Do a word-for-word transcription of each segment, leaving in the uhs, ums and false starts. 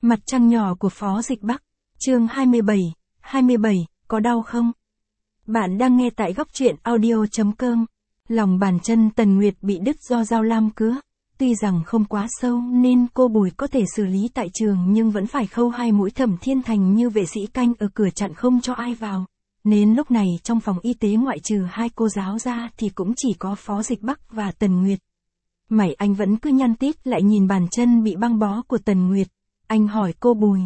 Mặt trăng nhỏ của Phó Dịch Bắc, chương hai mươi bảy, hai mươi bảy, có đau không? Bạn đang nghe tại góc truyện audio.com. Lòng bàn chân Tần Nguyệt bị đứt do dao lam cứa. Tuy rằng không quá sâu nên cô Bùi có thể xử lý tại trường nhưng vẫn phải khâu hai mũi Thẩm Thiên Thành như vệ sĩ canh ở cửa chặn không cho ai vào. Nên lúc này trong phòng y tế ngoại trừ hai cô giáo ra thì cũng chỉ có Phó Dịch Bắc và Tần Nguyệt. Mày anh vẫn cứ nhăn tít lại nhìn bàn chân bị băng bó của Tần Nguyệt. Anh hỏi cô Bùi.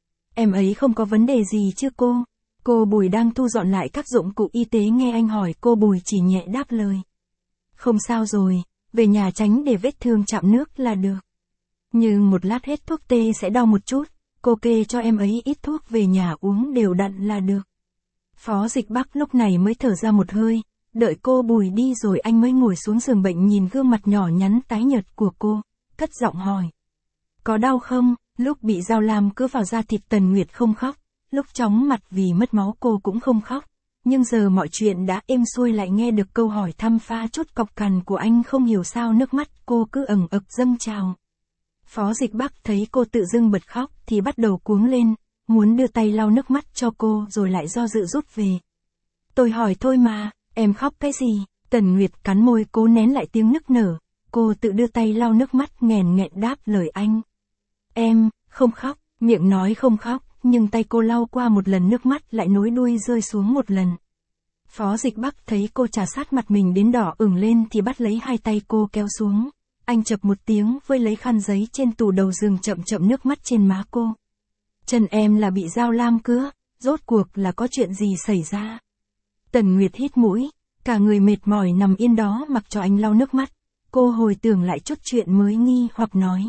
Em ấy không có vấn đề gì chứ cô? Cô Bùi đang thu dọn lại các dụng cụ y tế nghe anh hỏi cô Bùi chỉ nhẹ đáp lời. Không sao rồi, về nhà tránh để vết thương chạm nước là được. Nhưng một lát hết thuốc tê sẽ đau một chút, cô kê cho em ấy ít thuốc về nhà uống đều đặn là được. Phó Dịch Bắc lúc này mới thở ra một hơi, đợi cô Bùi đi rồi anh mới ngồi xuống giường bệnh nhìn gương mặt nhỏ nhắn tái nhợt của cô, cất giọng hỏi. Có đau không? Lúc bị dao lam cứa vào da thịt Tần Nguyệt không khóc, lúc chóng mặt vì mất máu cô cũng không khóc. Nhưng giờ mọi chuyện đã êm xuôi lại nghe được câu hỏi thăm pha chút cọc cằn của anh không hiểu sao nước mắt cô cứ ẩn ực dâng trào. Phó Dịch Bắc thấy cô tự dưng bật khóc thì bắt đầu cuống lên, muốn đưa tay lau nước mắt cho cô rồi lại do dự rút về. Tôi hỏi thôi mà, em khóc cái gì? Tần Nguyệt cắn môi cố nén lại tiếng nức nở, cô tự đưa tay lau nước mắt nghèn nghẹn đáp lời anh. Em, không khóc, miệng nói không khóc, nhưng tay cô lau qua một lần nước mắt lại nối đuôi rơi xuống một lần. Phó Dịch Bắc thấy cô trà sát mặt mình đến đỏ ửng lên thì bắt lấy hai tay cô kéo xuống. Anh chập một tiếng với lấy khăn giấy trên tủ đầu giường chậm chậm nước mắt trên má cô. Chân em là bị dao lam cứa, rốt cuộc là có chuyện gì xảy ra? Tần Nguyệt hít mũi, cả người mệt mỏi nằm yên đó mặc cho anh lau nước mắt. Cô hồi tưởng lại chút chuyện mới nghi hoặc nói.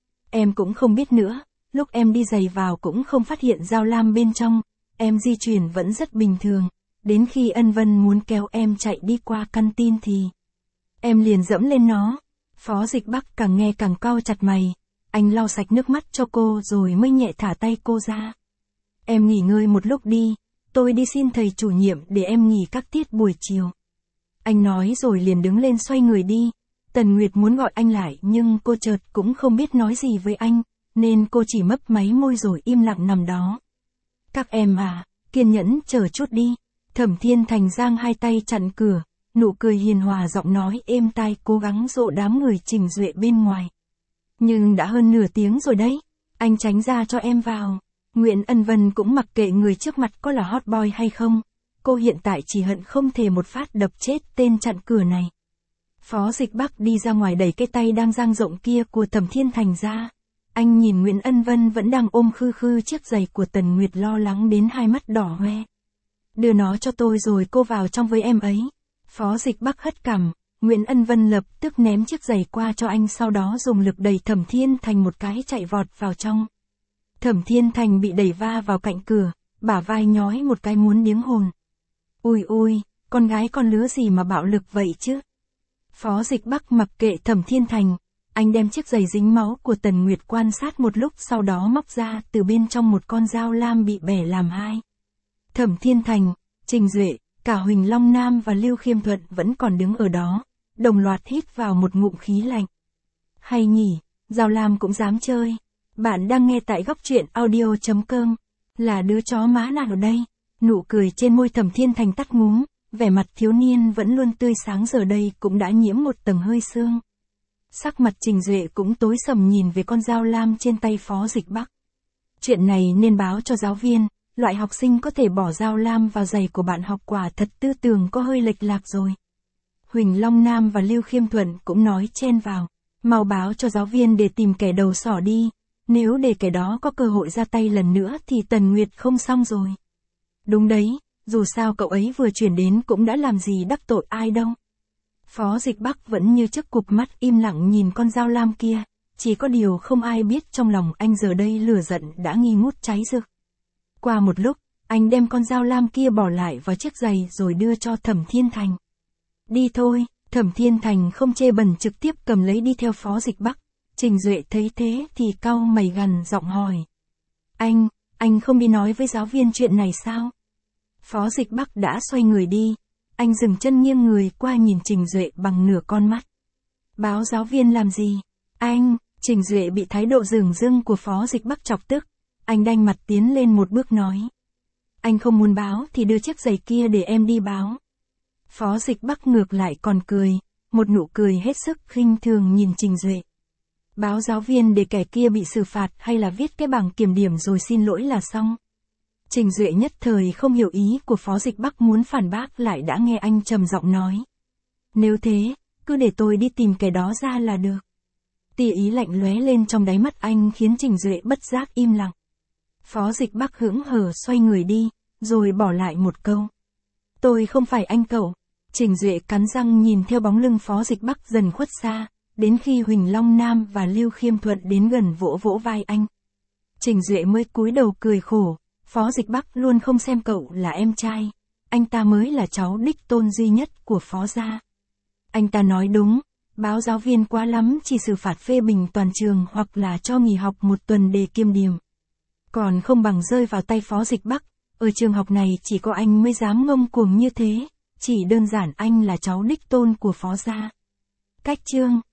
Em cũng không biết nữa, lúc em đi giày vào cũng không phát hiện dao lam bên trong, em di chuyển vẫn rất bình thường, đến khi Ân Vân muốn kéo em chạy đi qua căn tin thì em liền dẫm lên nó. Phó Dịch Bắc càng nghe càng cau chặt mày, anh lau sạch nước mắt cho cô rồi mới nhẹ thả tay cô ra. Em nghỉ ngơi một lúc đi, tôi đi xin thầy chủ nhiệm để em nghỉ các tiết buổi chiều. Anh nói rồi liền đứng lên xoay người đi. Tần Nguyệt muốn gọi anh lại nhưng cô chợt cũng không biết nói gì với anh, nên cô chỉ mấp máy môi rồi im lặng nằm đó. Các em à, kiên nhẫn chờ chút đi. Thẩm Thiên Thành giang hai tay chặn cửa, nụ cười hiền hòa giọng nói êm tai cố gắng dỗ đám người Trình Duệ bên ngoài. Nhưng đã hơn nửa tiếng rồi đấy, anh tránh ra cho em vào. Nguyễn Ân Vân cũng mặc kệ người trước mặt có là hot boy hay không, cô hiện tại chỉ hận không thể một phát đập chết tên chặn cửa này. Phó Dịch Bắc đi ra ngoài đẩy cái tay đang dang rộng kia của Thẩm Thiên Thành ra. Anh nhìn Nguyễn Ân Vân vẫn đang ôm khư khư chiếc giày của Tần Nguyệt lo lắng đến hai mắt đỏ hoe. Đưa nó cho tôi rồi cô vào trong với em ấy. Phó Dịch Bắc hất cằm, Nguyễn Ân Vân lập tức ném chiếc giày qua cho anh sau đó dùng lực đẩy Thẩm Thiên Thành một cái chạy vọt vào trong. Thẩm Thiên Thành bị đẩy va vào cạnh cửa, bả vai nhói một cái muốn điếng hồn. Ui ui, con gái con lứa gì mà bạo lực vậy chứ? Phó Dịch Bắc mặc kệ Thẩm Thiên Thành, anh đem chiếc giày dính máu của Tần Nguyệt quan sát một lúc sau đó móc ra từ bên trong một con dao lam bị bẻ làm hai. Thẩm Thiên Thành, Trình Duệ, cả Huỳnh Long Nam và Lưu Khiêm Thuận vẫn còn đứng ở đó, đồng loạt hít vào một ngụm khí lạnh. Hay nhỉ, dao lam cũng dám chơi. Bạn đang nghe tại góc truyện audio.com. Là đứa chó má nào ở đây? Nụ cười trên môi Thẩm Thiên Thành tắt ngúm. Vẻ mặt thiếu niên vẫn luôn tươi sáng giờ đây cũng đã nhiễm một tầng hơi sương. Sắc mặt Trình Duệ cũng tối sầm nhìn về con dao lam trên tay Phó Dịch Bắc. Chuyện này nên báo cho giáo viên, loại học sinh có thể bỏ dao lam vào giày của bạn học quả thật tư tưởng có hơi lệch lạc rồi. Huỳnh Long Nam và Lưu Khiêm Thuận cũng nói chen vào, mau báo cho giáo viên để tìm kẻ đầu sỏ đi, nếu để kẻ đó có cơ hội ra tay lần nữa thì Tần Nguyệt không xong rồi. Đúng đấy. Dù sao cậu ấy vừa chuyển đến cũng đã làm gì đắc tội ai đâu. Phó Dịch Bắc vẫn như trước cụp mắt im lặng nhìn con dao lam kia, chỉ có điều không ai biết trong lòng anh giờ đây lửa giận đã nghi ngút cháy rực. Qua một lúc, anh đem con dao lam kia bỏ lại vào chiếc giày rồi đưa cho Thẩm Thiên Thành. Đi thôi, Thẩm Thiên Thành không chê bẩn trực tiếp cầm lấy đi theo Phó Dịch Bắc. Trình Duệ thấy thế thì cau mày gằn giọng hỏi. Anh, anh không đi nói với giáo viên chuyện này sao? Phó Dịch Bắc đã xoay người đi, anh dừng chân nghiêng người qua nhìn Trình Duệ bằng nửa con mắt. Báo giáo viên làm gì? Anh, Trình Duệ bị thái độ dửng dưng của Phó Dịch Bắc chọc tức, anh đanh mặt tiến lên một bước nói. Anh không muốn báo thì đưa chiếc giày kia để em đi báo. Phó Dịch Bắc ngược lại còn cười, một nụ cười hết sức khinh thường nhìn Trình Duệ. Báo giáo viên để kẻ kia bị xử phạt hay là viết cái bảng kiểm điểm rồi xin lỗi là xong. Trình Duệ nhất thời không hiểu ý của Phó Dịch Bắc muốn phản bác lại đã nghe anh trầm giọng nói. Nếu thế, cứ để tôi đi tìm kẻ đó ra là được. Tia ý lạnh lóe lên trong đáy mắt anh khiến Trình Duệ bất giác im lặng. Phó Dịch Bắc hững hờ xoay người đi, rồi bỏ lại một câu. Tôi không phải anh cậu. Trình Duệ cắn răng nhìn theo bóng lưng Phó Dịch Bắc dần khuất xa, đến khi Huỳnh Long Nam và Lưu Khiêm Thuận đến gần vỗ vỗ vai anh. Trình Duệ mới cúi đầu cười khổ, Phó Dịch Bắc luôn không xem cậu là em trai, anh ta mới là cháu đích tôn duy nhất của Phó gia. Anh ta nói đúng, báo giáo viên quá lắm chỉ xử phạt phê bình toàn trường hoặc là cho nghỉ học một tuần để kiêm điểm. Còn không bằng rơi vào tay Phó Dịch Bắc, ở trường học này chỉ có anh mới dám ngông cuồng như thế, chỉ đơn giản anh là cháu đích tôn của Phó gia. Cách chương